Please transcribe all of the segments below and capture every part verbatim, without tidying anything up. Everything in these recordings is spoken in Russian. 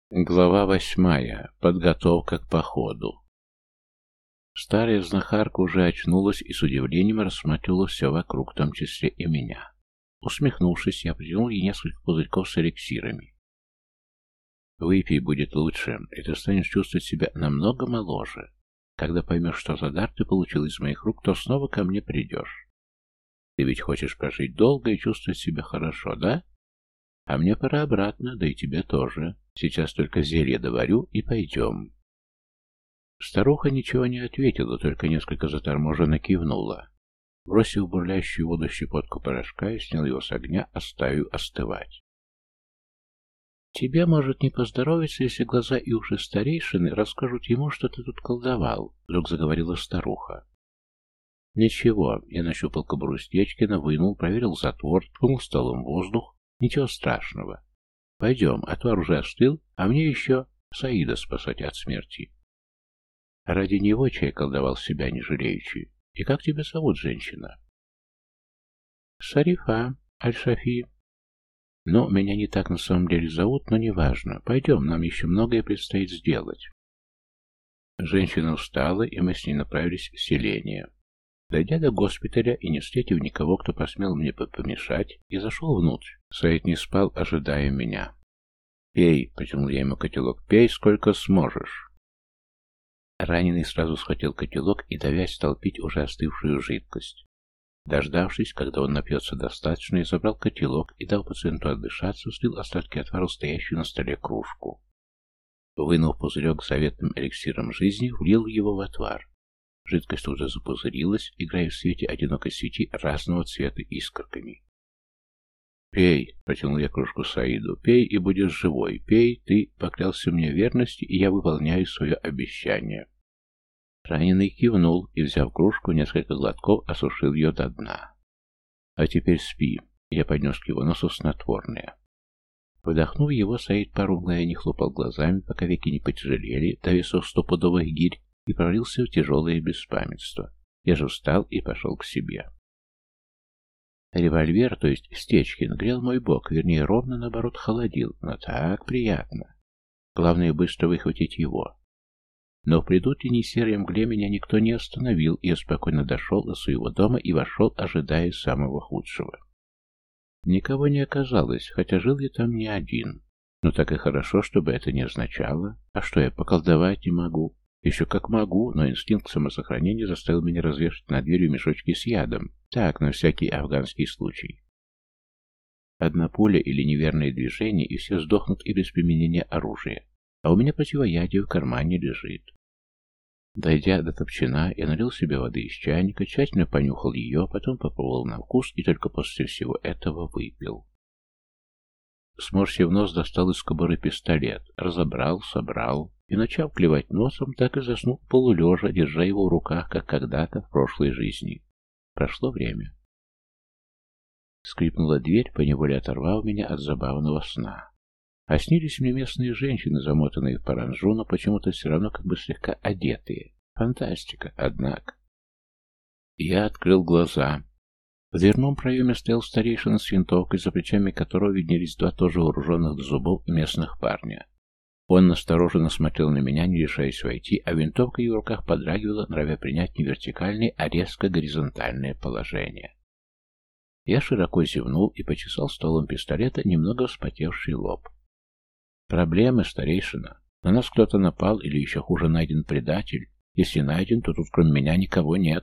Глава восьмая. Подготовка к походу. Старая знахарка уже очнулась и с удивлением рассматривала все вокруг, в том числе и меня. Усмехнувшись, я протянул ей несколько пузырьков с эликсирами. «Выпей, будет лучше, и ты станешь чувствовать себя намного моложе. Когда поймешь, что за дар ты получил из моих рук, то снова ко мне придешь. Ты ведь хочешь прожить долго и чувствовать себя хорошо, да? А мне пора обратно, да и тебе тоже. Сейчас только зелье доварю и пойдем». Старуха ничего не ответила, только несколько заторможенно кивнула. Бросив в бурлящую воду щепотку порошка, я снял его с огня, оставив остывать. «Тебе может не поздоровиться, если глаза и уши старейшины расскажут ему, что ты тут колдовал», — вдруг заговорила старуха. «Ничего», — я нащупал кобуру Стечкина, вынул, проверил затвор, ткнул столом воздух. «Ничего страшного. Пойдем, отвар уже остыл, а мне еще Саида спасать от смерти». Ради него чай колдовал себя не жалеючи. «И как тебя зовут, женщина?» «Шарифа, Аль-Шафи». «Ну, меня не так на самом деле зовут, но неважно. Пойдем, нам еще многое предстоит сделать». Женщина устала, и мы с ней направились в селение. Дойдя до госпиталя и не встретив никого, кто посмел мне помешать, я зашел внутрь. Саид не спал, ожидая меня. «Пей», — протянул я ему котелок, — «пей, сколько сможешь». Раненый сразу схватил котелок и, давясь, стал пить уже остывшую жидкость. Дождавшись, когда он напьется достаточно, я забрал котелок и, дал пациенту отдышаться, слил остатки отвара в стоящую на столе кружку. Вынув пузырек с заветным эликсиром жизни, влил его в отвар. Жидкость уже запузырилась, играя в свете одинокой свечи разного цвета искорками. «Пей», — протянул я кружку Саиду, — «пей и будешь живой. Пей, ты поклялся мне верности, и я выполняю свое обещание». Раненый кивнул и, взяв кружку, несколько глотков осушил ее до дна. «А теперь спи». Я поднес к его носу снотворное. Вдохнув его, Саид пару мгновений хлопал глазами, пока веки не потяжелели до весов стопудовых гирь, и провалился в тяжелое беспамятство. Я же встал и пошел к себе. Револьвер, то есть Стечкин, грел мой бок, вернее, ровно наоборот холодил, но так приятно. Главное, быстро выхватить его. Но в предутренней серой мгле меня никто не остановил, и я спокойно дошел до своего дома и вошел, ожидая самого худшего. Никого не оказалось, хотя жил я там не один. Но так и хорошо, чтобы это не означало. А что, я поколдовать не могу? Еще как могу, но инстинкт самосохранения заставил меня развешать над дверью мешочки с ядом. Так, на всякий афганский случай. Одна пуля или неверное движение, и все сдохнут и без применения оружия. А у меня противоядие в кармане лежит. Дойдя до топчина, я налил себе воды из чайника, тщательно понюхал ее, потом попробовал на вкус и только после всего этого выпил. Сморщив нос, достал из кобуры пистолет, разобрал, собрал и, начав клевать носом, так и заснул полулежа, держа его в руках, как когда-то в прошлой жизни. Прошло время. Скрипнула дверь, поневоле оторвав меня от забавного сна. А снились мне местные женщины, замотанные в паранжу, но почему-то все равно как бы слегка одетые. Фантастика, однако. Я открыл глаза. В дверном проеме стоял старейшина с винтовкой, за плечами которого виднелись два тоже вооруженных до зубов местных парня. Он настороженно смотрел на меня, не решаясь войти, а винтовка в его руках подрагивала, норовя принять не вертикальное, а резко горизонтальное положение. Я широко зевнул и почесал стволом пистолета немного вспотевший лоб. «Проблемы, старейшина. На нас кто-то напал или еще хуже найден предатель. Если найден, то тут кроме меня никого нет».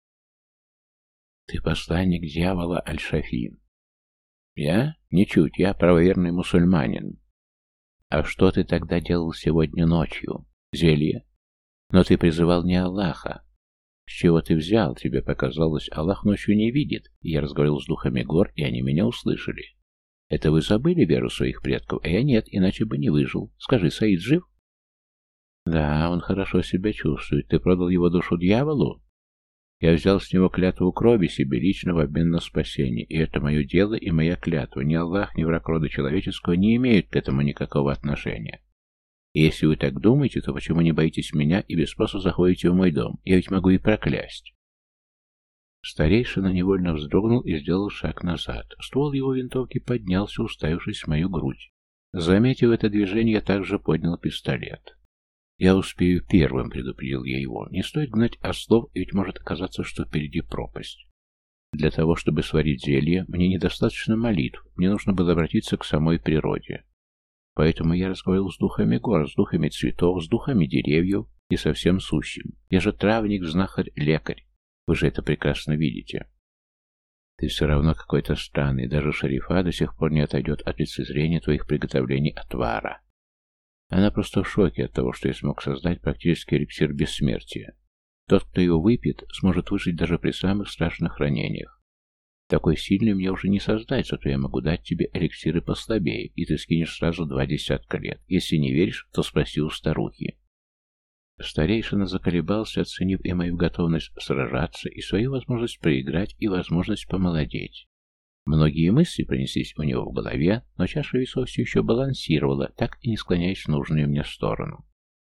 «Ты посланник дьявола, Аль-Шафи». «Я? Ничуть, я правоверный мусульманин». «А что ты тогда делал сегодня ночью? Зелье? Но ты призывал не Аллаха. С чего ты взял? Тебе показалось, Аллах ночью не видит». И я разговаривал с духами гор, и они меня услышали. «Это вы забыли веру своих предков, а я нет, иначе бы не выжил. Скажи, Саид жив?» «Да, он хорошо себя чувствует. Ты продал его душу дьяволу?» «Я взял с него клятву крови себе лично в обмен на спасение, и это мое дело и моя клятва. Ни Аллах, ни враг рода человеческого не имеют к этому никакого отношения. И если вы так думаете, то почему не боитесь меня и без спроса заходите в мой дом? Я ведь могу и проклясть». Старейшина невольно вздрогнул и сделал шаг назад. Ствол его винтовки поднялся, уставившись в мою грудь. Заметив это движение, я также поднял пистолет. «Я успею первым», — предупредил я его. «Не стоит гнать ослов, ведь может оказаться, что впереди пропасть. Для того, чтобы сварить зелье, мне недостаточно молитв, мне нужно было обратиться к самой природе. Поэтому я разговаривал с духами гор, с духами цветов, с духами деревьев и со всем сущим. Я же травник, знахарь, лекарь. Вы же это прекрасно видите». «Ты все равно какой-то странный, даже шерифа до сих пор не отойдет от лицезрения твоих приготовлений отвара. Она просто в шоке от того, что я смог создать практически эликсир бессмертия. Тот, кто его выпьет, сможет выжить даже при самых страшных ранениях. Такой сильный мне уже не создать, зато я могу дать тебе эликсиры послабее, и ты скинешь сразу два десятка лет. Если не веришь, то спроси у старухи». Старейшина заколебался, оценив и мою готовность сражаться, и свою возможность проиграть, и возможность помолодеть. Многие мысли пронеслись у него в голове, но чаша весов все еще балансировала, так и не склоняясь в нужную мне сторону.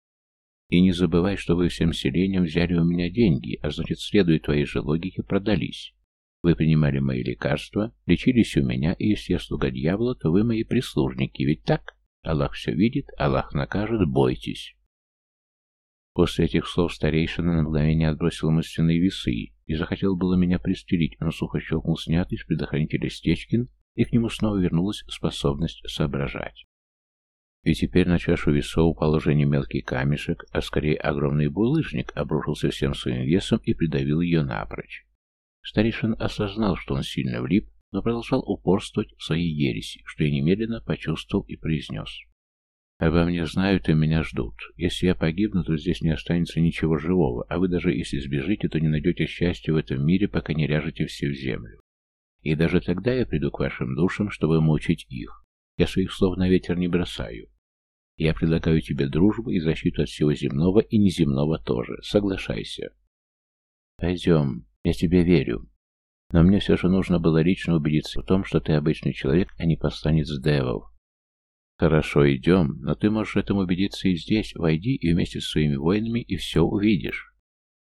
«И не забывай, что вы всем селением взяли у меня деньги, а значит, следуя твоей же логике, продались. Вы принимали мои лекарства, лечились у меня, и если я слуга дьявола, то вы мои прислужники, ведь так? Аллах все видит, Аллах накажет, бойтесь». После этих слов старейшина на мгновение отбросил мысленные весы и захотел было меня пристрелить, но сухо щелкнул снятый с предохранителя Стечкин, и к нему снова вернулась способность соображать. И теперь на чашу весов упал уже не мелкий камешек, а скорее огромный булыжник обрушился всем своим весом и придавил ее напрочь. Старейшин осознал, что он сильно влип, но продолжал упорствовать в своей ереси, что я немедленно почувствовал и произнес. «Обо мне знают и меня ждут. Если я погибну, то здесь не останется ничего живого, а вы даже если сбежите, то не найдете счастья в этом мире, пока не ляжете все в землю. И даже тогда я приду к вашим душам, чтобы мучить их. Я своих слов на ветер не бросаю. Я предлагаю тебе дружбу и защиту от всего земного и неземного тоже. Соглашайся». «Пойдем, я тебе верю. Но мне все же нужно было лично убедиться в том, что ты обычный человек, а не посланец девов». «Хорошо, идем, но ты можешь этому убедиться и здесь. Войди и вместе с своими воинами, и все увидишь».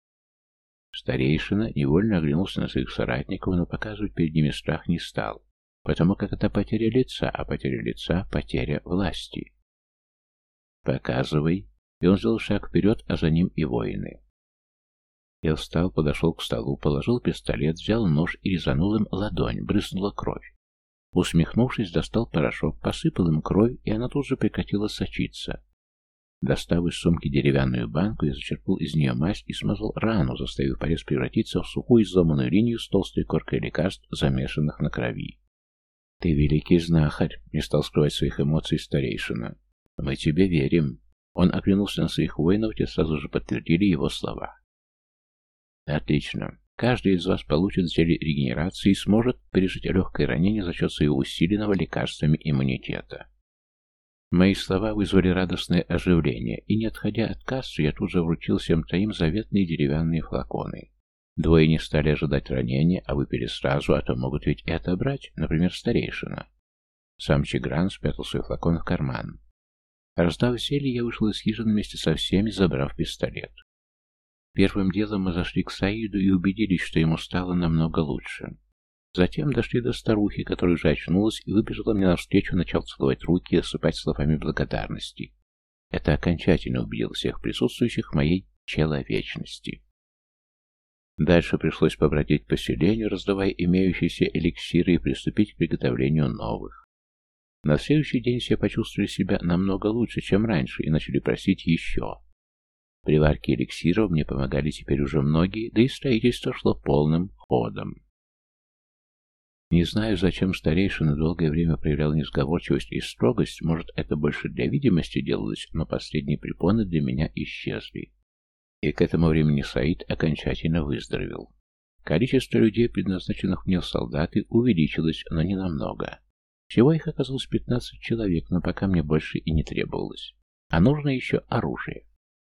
Старейшина невольно оглянулся на своих соратников, но показывать перед ними страх не стал, потому как это потеря лица, а потеря лица — потеря власти. «Показывай». И он сделал шаг вперед, а за ним и воины. Я встал, подошел к столу, положил пистолет, взял нож и резанул им ладонь, брызнула кровь. Усмехнувшись, достал порошок, посыпал им кровь, и она тут же прекратила сочиться. Достав из сумки деревянную банку, я зачерпнул из нее мазь и смазал рану, заставив порез превратиться в сухую изломанную линию с толстой коркой лекарств, замешанных на крови. «Ты великий знахарь», — не стал скрывать своих эмоций старейшина. «Мы тебе верим». Он оглянулся на своих воинов, те сразу же подтвердили его слова. «Отлично. Каждый из вас получит зелье регенерации и сможет пережить легкое ранение за счет своего усиленного лекарствами иммунитета». Мои слова вызвали радостное оживление, и, не отходя от кассы, я тут же вручил всем троим заветные деревянные флаконы. Двое не стали ожидать ранения, а выпили сразу, а то могут ведь и отобрать, например, старейшина. Сам Чигран спрятал свой флакон в карман. Раздав зелье, я вышел из хижины вместе со всеми, забрав пистолет. Первым делом мы зашли к Саиду и убедились, что ему стало намного лучше. Затем дошли до старухи, которая уже очнулась и выбежала мне навстречу, начал целовать руки и осыпать словами благодарности. Это окончательно убедило всех присутствующих в моей человечности. Дальше пришлось побродить по селению, раздавая имеющиеся эликсиры и приступить к приготовлению новых. На следующий день все почувствовали себя намного лучше, чем раньше, и начали просить еще. При варке эликсиров мне помогали теперь уже многие, да и строительство шло полным ходом. Не знаю, зачем старейшина долгое время проявлял несговорчивость и строгость, может, это больше для видимости делалось, но последние препоны для меня исчезли. И к этому времени Саид окончательно выздоровел. Количество людей, предназначенных мне в солдаты, увеличилось, но не намного. Всего их оказалось пятнадцать человек, но пока мне больше и не требовалось. А нужно еще оружие.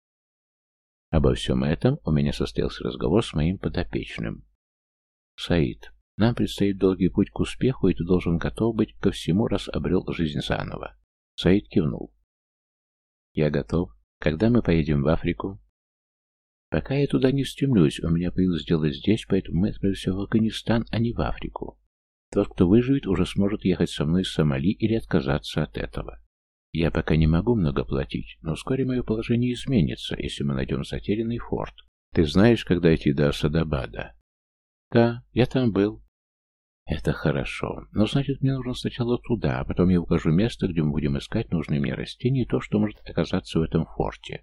Обо всем этом у меня состоялся разговор с моим подопечным. «Саид, нам предстоит долгий путь к успеху, и ты должен готов быть ко всему, раз обрел жизнь заново». Саид кивнул. «Я готов. Когда мы поедем в Африку?» «Пока я туда не стремлюсь, у меня появилось дело здесь, поэтому мы отправимся в Афганистан, а не в Африку. Тот, кто выживет, уже сможет ехать со мной в Сомали или отказаться от этого. Я пока не могу много платить, но вскоре мое положение изменится, если мы найдем затерянный форт. Ты знаешь, когда идти до Асадабада? Да, я там был. Это хорошо, но значит мне нужно сначала туда, а потом я укажу место, где мы будем искать нужные мне растения и то, что может оказаться в этом форте.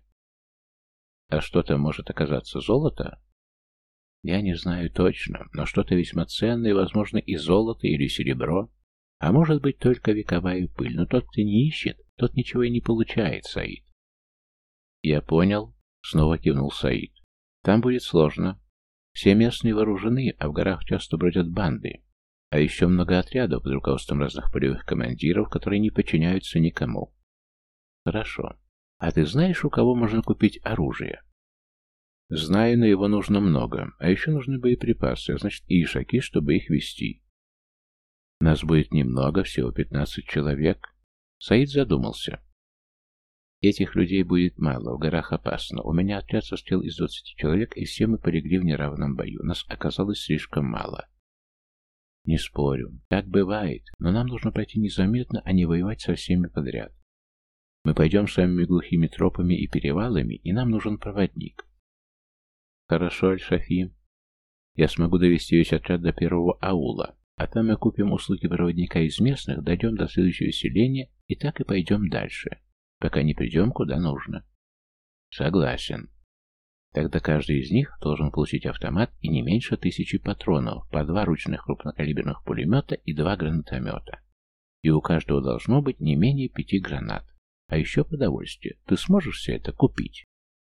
А что там может оказаться, золото? Я не знаю точно, но что-то весьма ценное, возможно, и золото или серебро. А может быть только вековая пыль, но тот, кто не ищет, тот ничего и не получает, Саид. Я понял, снова кивнул Саид. Там будет сложно. Все местные вооружены, а в горах часто бродят банды. А еще много отрядов под руководством разных полевых командиров, которые не подчиняются никому. Хорошо. А ты знаешь, у кого можно купить оружие? Знаю, но его нужно много. А еще нужны боеприпасы, а значит и ишаки, чтобы их вести. Нас будет немного, всего пятнадцать человек. Саид задумался. Этих людей будет мало, в горах опасно. У меня отряд состоял из двадцати человек, и все мы полегли в неравном бою. Нас оказалось слишком мало. Не спорю, так бывает, но нам нужно пройти незаметно, а не воевать со всеми подряд. Мы пойдем самыми глухими тропами и перевалами, и нам нужен проводник. Хорошо, Аль-Шафи. Я смогу довести весь отряд до первого аула, а там мы купим услуги проводника из местных, дойдем до следующего селения и так и пойдем дальше, пока не придем куда нужно. Согласен. Тогда каждый из них должен получить автомат и не меньше тысячи патронов, по два ручных крупнокалиберных пулемета и два гранатомета. И у каждого должно быть не менее пяти гранат. А еще продовольствие. Ты сможешь все это купить?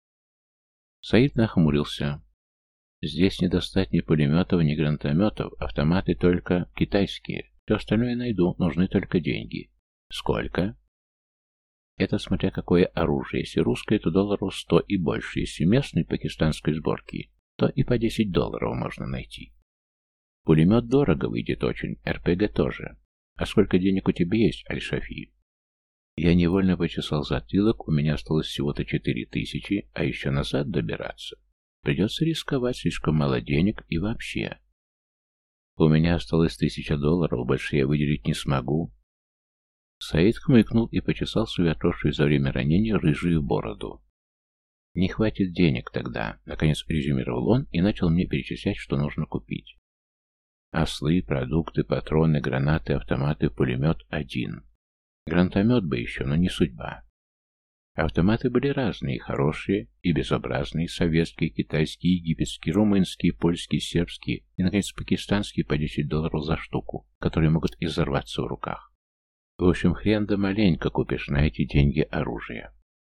Саид нахмурился. Здесь не достать ни пулеметов, ни гранатометов, автоматы только китайские. Все остальное найду, нужны только деньги. Сколько? Это смотря какое оружие. Если русское, то долларов сто и больше. Если местной пакистанской сборки, то и по десять долларов можно найти. Пулемет дорого выйдет очень, эр пэ гэ тоже. А сколько денег у тебя есть, Аль-Шафи? Я невольно почесал затылок, у меня осталось всего-то четыре тысячи, а еще назад добираться. Придется рисковать, слишком мало денег и вообще. У меня осталось тысяча долларов, больше я выделить не смогу. Саид хмыкнул и почесал свою отросшую за время ранения рыжую бороду. «Не хватит денег тогда», — наконец резюмировал он и начал мне перечислять, что нужно купить. Ослы, продукты, патроны, гранаты, автоматы, пулемет — один. Гранатомет бы еще, но не судьба. Автоматы были разные, хорошие и безобразные, советские, китайские, египетские, румынские, польские, сербские и, наконец, пакистанские по десять долларов за штуку, которые могут и взорваться в руках. В общем, хрен да маленько купишь на эти деньги оружие.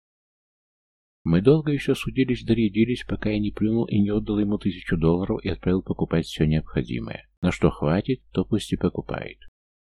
Мы долго еще судились, дорядились, пока я не плюнул и не отдал ему тысячу долларов и отправил покупать все необходимое. На что хватит, то пусть и покупает.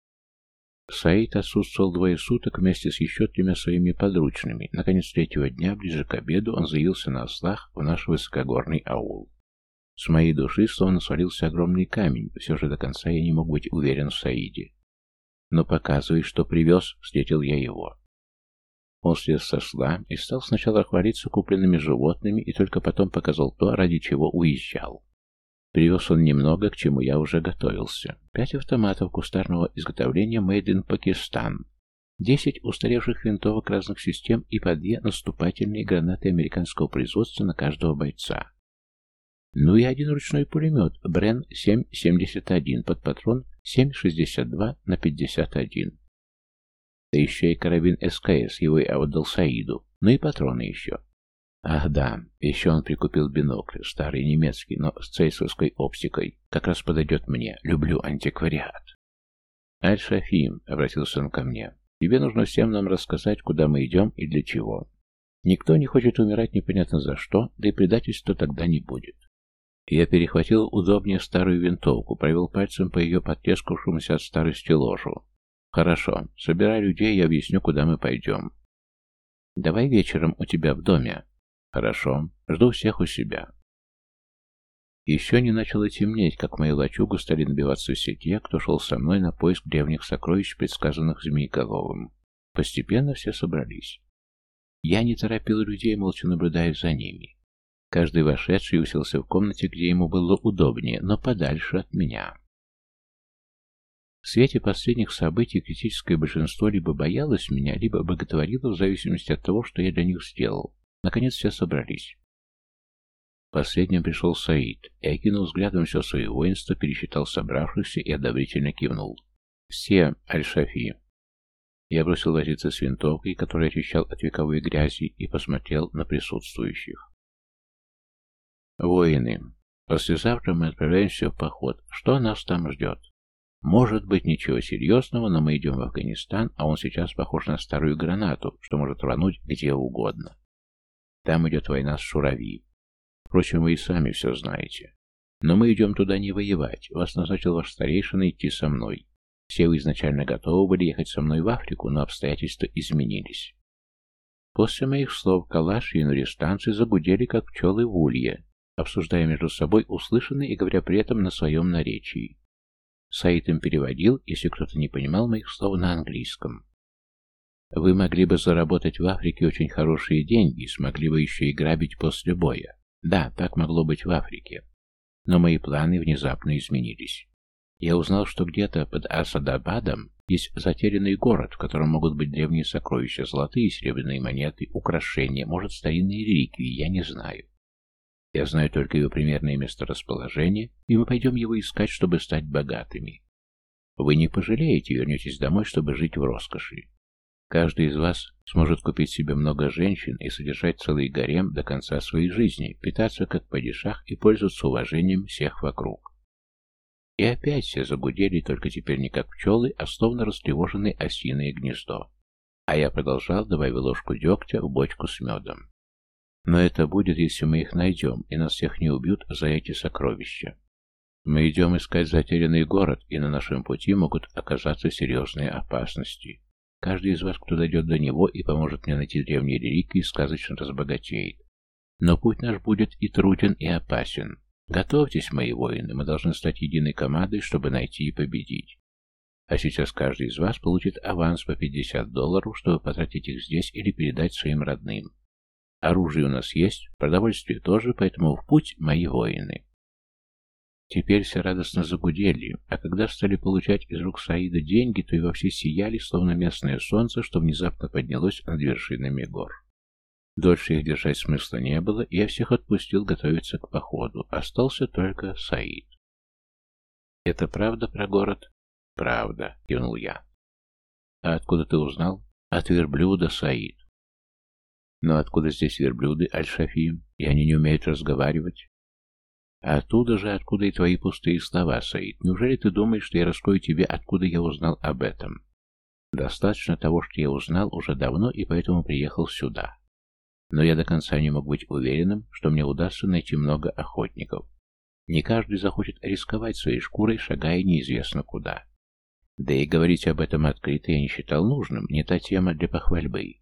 Саид отсутствовал двое суток вместе с еще тремя своими подручными. Наконец, третьего дня, ближе к обеду, он заявился на ослах в наш высокогорный аул. С моей души словно свалился огромный камень, все же до конца я не мог быть уверен в Саиде. «Но показывай, что привез», — встретил я его. Он слез со осла и стал сначала хвалиться купленными животными и только потом показал то, ради чего уезжал. Привез он немного, к чему я уже готовился. Пять автоматов кустарного изготовления Made in Pakistan, десять устаревших винтовок разных систем и по две наступательные гранаты американского производства на каждого бойца. Ну и один ручной пулемет Брен семь семьдесят один под патрон семь шестьдесят два на пятьдесят один. Да еще и карабин эс ка эс, его я отдал Саиду. Ну и патроны еще. Ах да, еще он прикупил бинокль, старый немецкий, но с цейсовской оптикой. Как раз подойдет мне, люблю антиквариат. Аль-Шафи, обратился он ко мне, тебе нужно всем нам рассказать, куда мы идем и для чего. Никто не хочет умирать непонятно за что, да и предательства тогда не будет. Я перехватил удобнее старую винтовку, провел пальцем по ее потрескавшемуся от старости ложу. Хорошо, собирай людей, я объясню, куда мы пойдем. Давай вечером у тебя в доме. Хорошо, жду всех у себя. Еще не начало темнеть, как в мою лачугу стали набиваться все те, кто шел со мной на поиск древних сокровищ, предсказанных Змееголовым. Постепенно все собрались. Я не торопил людей, молча наблюдая за ними. Каждый вошедший уселся в комнате, где ему было удобнее, но подальше от меня. В свете последних событий критическое большинство либо боялось меня, либо боготворило в зависимости от того, что я для них сделал. Наконец все собрались. Последним пришел Саид и, окинув взглядом все свое воинство, пересчитал собравшихся и одобрительно кивнул. «Все, Аль-Шафи!» Я бросил возиться с винтовкой, которая очищал от вековой грязи, и посмотрел на присутствующих. «Воины, послезавтра мы отправляемся в поход. Что нас там ждет? Может быть, ничего серьезного, но мы идем в Афганистан, а он сейчас похож на старую гранату, что может рвануть где угодно. Там идет война с Шурави. Впрочем, вы и сами все знаете. Но мы идем туда не воевать. Вас назначил ваш старейшина идти со мной. Все вы изначально готовы были ехать со мной в Африку, но обстоятельства изменились». После моих слов калаши и нуристанцы загудели, как пчелы в улье, обсуждая между собой услышанное и говоря при этом на своем наречии. Саид им переводил, если кто-то не понимал моих слов на английском. «Вы могли бы заработать в Африке очень хорошие деньги и смогли бы еще и грабить после боя. Да, так могло быть в Африке. Но мои планы внезапно изменились. Я узнал, что где-то под Асадабадом есть затерянный город, в котором могут быть древние сокровища, золотые и серебряные монеты, украшения, может, старинные реликвии, я не знаю. Я знаю только его примерное месторасположение, и мы пойдем его искать, чтобы стать богатыми. Вы не пожалеете, вернетесь домой, чтобы жить в роскоши. Каждый из вас сможет купить себе много женщин и содержать целый гарем до конца своей жизни, питаться как падишах и пользоваться уважением всех вокруг». И опять все загудели, только теперь не как пчелы, а словно растревоженное осиное гнездо. А я продолжал, добавив ложку дегтя в бочку с медом. «Но это будет, если мы их найдем, и нас всех не убьют за эти сокровища. Мы идем искать затерянный город, и на нашем пути могут оказаться серьезные опасности. Каждый из вас, кто дойдет до него и поможет мне найти древние реликвии, сказочно разбогатеет. Но путь наш будет и труден, и опасен. Готовьтесь, мои воины, мы должны стать единой командой, чтобы найти и победить. А сейчас каждый из вас получит аванс по пятьдесят долларов, чтобы потратить их здесь или передать своим родным. Оружие у нас есть, продовольствие тоже, поэтому в путь, мои воины». Теперь все радостно загудели, а когда стали получать из рук Саида деньги, то и вовсе сияли, словно местное солнце, что внезапно поднялось над вершинами гор. Дольше их держать смысла не было, и я всех отпустил готовиться к походу. Остался только Саид. «Это правда про город?» «Правда», — кивнул я. «А откуда ты узнал?» «От верблюда, Саид». «Но откуда здесь верблюды, Аль-Шафи? И они не умеют разговаривать?» «А оттуда же, откуда и твои пустые слова, Саид. Неужели ты думаешь, что я раскрою тебе, откуда я узнал об этом?» «Достаточно того, что я узнал уже давно, и поэтому приехал сюда. Но я до конца не мог быть уверенным, что мне удастся найти много охотников. Не каждый захочет рисковать своей шкурой, шагая неизвестно куда. Да и говорить об этом открыто я не считал нужным, не та тема для похвальбы.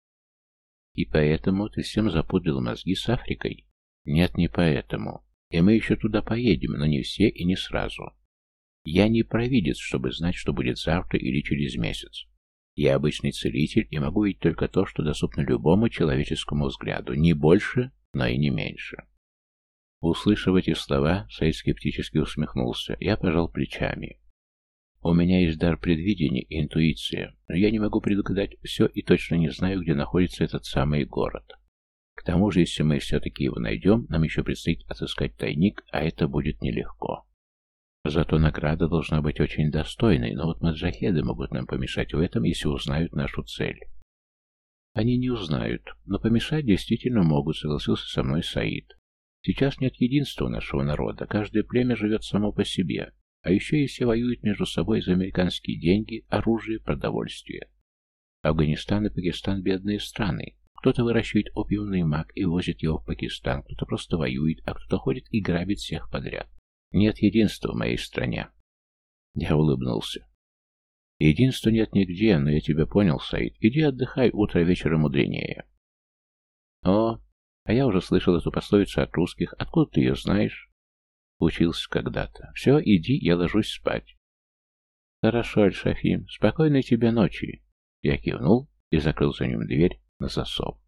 И поэтому ты всем запудрил мозги с Африкой? Нет, не поэтому. И мы еще туда поедем, но не все и не сразу. Я не провидец, чтобы знать, что будет завтра или через месяц. Я обычный целитель и могу видеть только то, что доступно любому человеческому взгляду, не больше, но и не меньше». Услышав эти слова, Саид скептически усмехнулся. Я пожал плечами. «У меня есть дар предвидения и интуиция, но я не могу предугадать все и точно не знаю, где находится этот самый город. К тому же, если мы все-таки его найдем, нам еще предстоит отыскать тайник, а это будет нелегко. Зато награда должна быть очень достойной, но вот маджахеды могут нам помешать в этом, если узнают нашу цель». «Они не узнают, но помешать действительно могут», — согласился со мной Саид. «Сейчас нет единства у нашего народа, каждое племя живет само по себе, а еще и все воюют между собой за американские деньги, оружие, продовольствие. Афганистан и Пакистан — бедные страны. Кто-то выращивает опиумный мак и возит его в Пакистан, кто-то просто воюет, а кто-то ходит и грабит всех подряд. Нет единства в моей стране». Я улыбнулся. «Единства нет нигде, но я тебя понял, Саид. Иди отдыхай, утро вечера мудренее». «О, а я уже слышал эту пословицу от русских. Откуда ты ее знаешь?» «Учился когда-то. Все, иди, я ложусь спать». «Хорошо, Аль-Шафи. Спокойной тебе ночи». Я кивнул и закрыл за ним дверь на засов.